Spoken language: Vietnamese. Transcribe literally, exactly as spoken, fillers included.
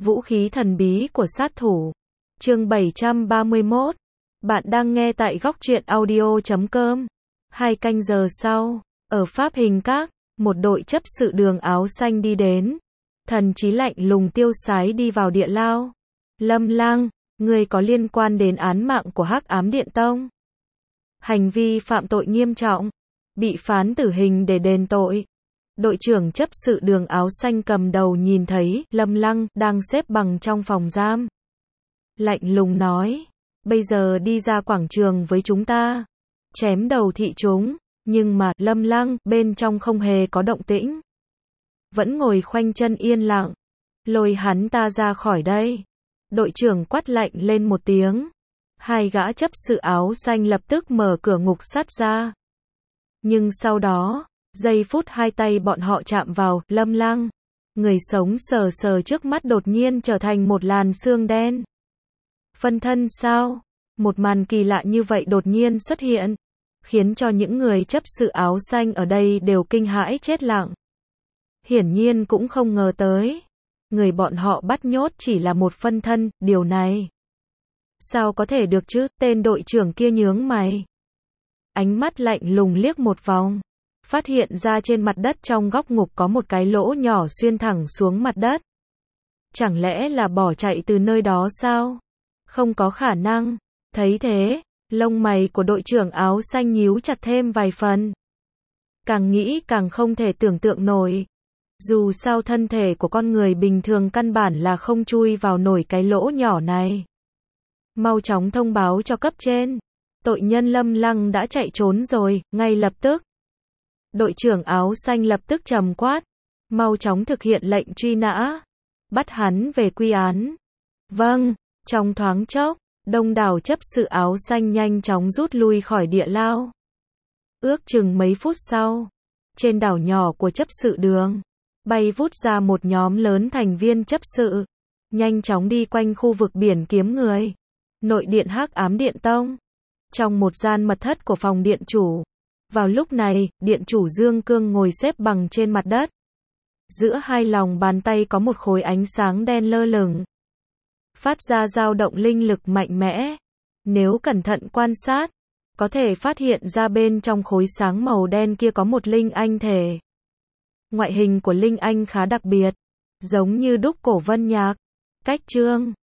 Vũ khí thần bí của sát thủ. Chương bảy trăm ba mươi mốt. Bạn đang nghe tại góc truyện audio chấm com. Hai canh giờ sau, ở Pháp Hình Các, một đội chấp sự đường áo xanh đi đến. Thần chí lạnh lùng tiêu sái đi vào địa lao. Lâm Lăng, người có liên quan đến án mạng của Hắc Ám Điện Tông. Hành vi phạm tội nghiêm trọng, bị phán tử hình để đền tội. Đội trưởng chấp sự đường áo xanh cầm đầu nhìn thấy Lâm Lăng đang xếp bằng trong phòng giam. Lạnh lùng nói, bây giờ đi ra quảng trường với chúng ta. Chém đầu thị chúng, nhưng mà Lâm Lăng bên trong không hề có động tĩnh. Vẫn ngồi khoanh chân yên lặng. Lôi hắn ta ra khỏi đây. Đội trưởng quát lạnh lên một tiếng. Hai gã chấp sự áo xanh lập tức mở cửa ngục sắt ra. Nhưng sau đó, giây phút hai tay bọn họ chạm vào Lâm Lăng, người sống sờ sờ trước mắt đột nhiên trở thành một làn xương đen. Phân thân sao? Một màn kỳ lạ như vậy đột nhiên xuất hiện, khiến cho những người chấp sự áo xanh ở đây đều kinh hãi chết lặng. Hiển nhiên cũng không ngờ tới, người bọn họ bắt nhốt chỉ là một phân thân, điều này sao có thể được chứ? Tên đội trưởng kia nhướng mày, ánh mắt lạnh lùng liếc một vòng, phát hiện ra trên mặt đất trong góc ngục có một cái lỗ nhỏ xuyên thẳng xuống mặt đất. Chẳng lẽ là bỏ chạy từ nơi đó sao? Không có khả năng. Thấy thế, lông mày của đội trưởng áo xanh nhíu chặt thêm vài phần. Càng nghĩ càng không thể tưởng tượng nổi. Dù sao thân thể của con người bình thường căn bản là không chui vào nổi cái lỗ nhỏ này. Mau chóng thông báo cho cấp trên. Tội nhân Lâm Lăng đã chạy trốn rồi, ngay lập tức. Đội trưởng áo xanh lập tức trầm quát. Mau chóng thực hiện lệnh truy nã. Bắt hắn về quy án. Vâng, trong thoáng chốc, đông đảo chấp sự áo xanh nhanh chóng rút lui khỏi địa lao. Ước chừng mấy phút sau, trên đảo nhỏ của chấp sự đường, bay vút ra một nhóm lớn thành viên chấp sự, nhanh chóng đi quanh khu vực biển kiếm người. Nội điện Hắc Ám Điện Tông. Trong một gian mật thất của phòng điện chủ. Vào lúc này, điện chủ Dương Cương ngồi xếp bằng trên mặt đất. Giữa hai lòng bàn tay có một khối ánh sáng đen lơ lửng, phát ra dao động linh lực mạnh mẽ. Nếu cẩn thận quan sát, có thể phát hiện ra bên trong khối sáng màu đen kia có một linh anh thể. Ngoại hình của linh anh khá đặc biệt, giống như đúc cổ vân nhạc. Cách chương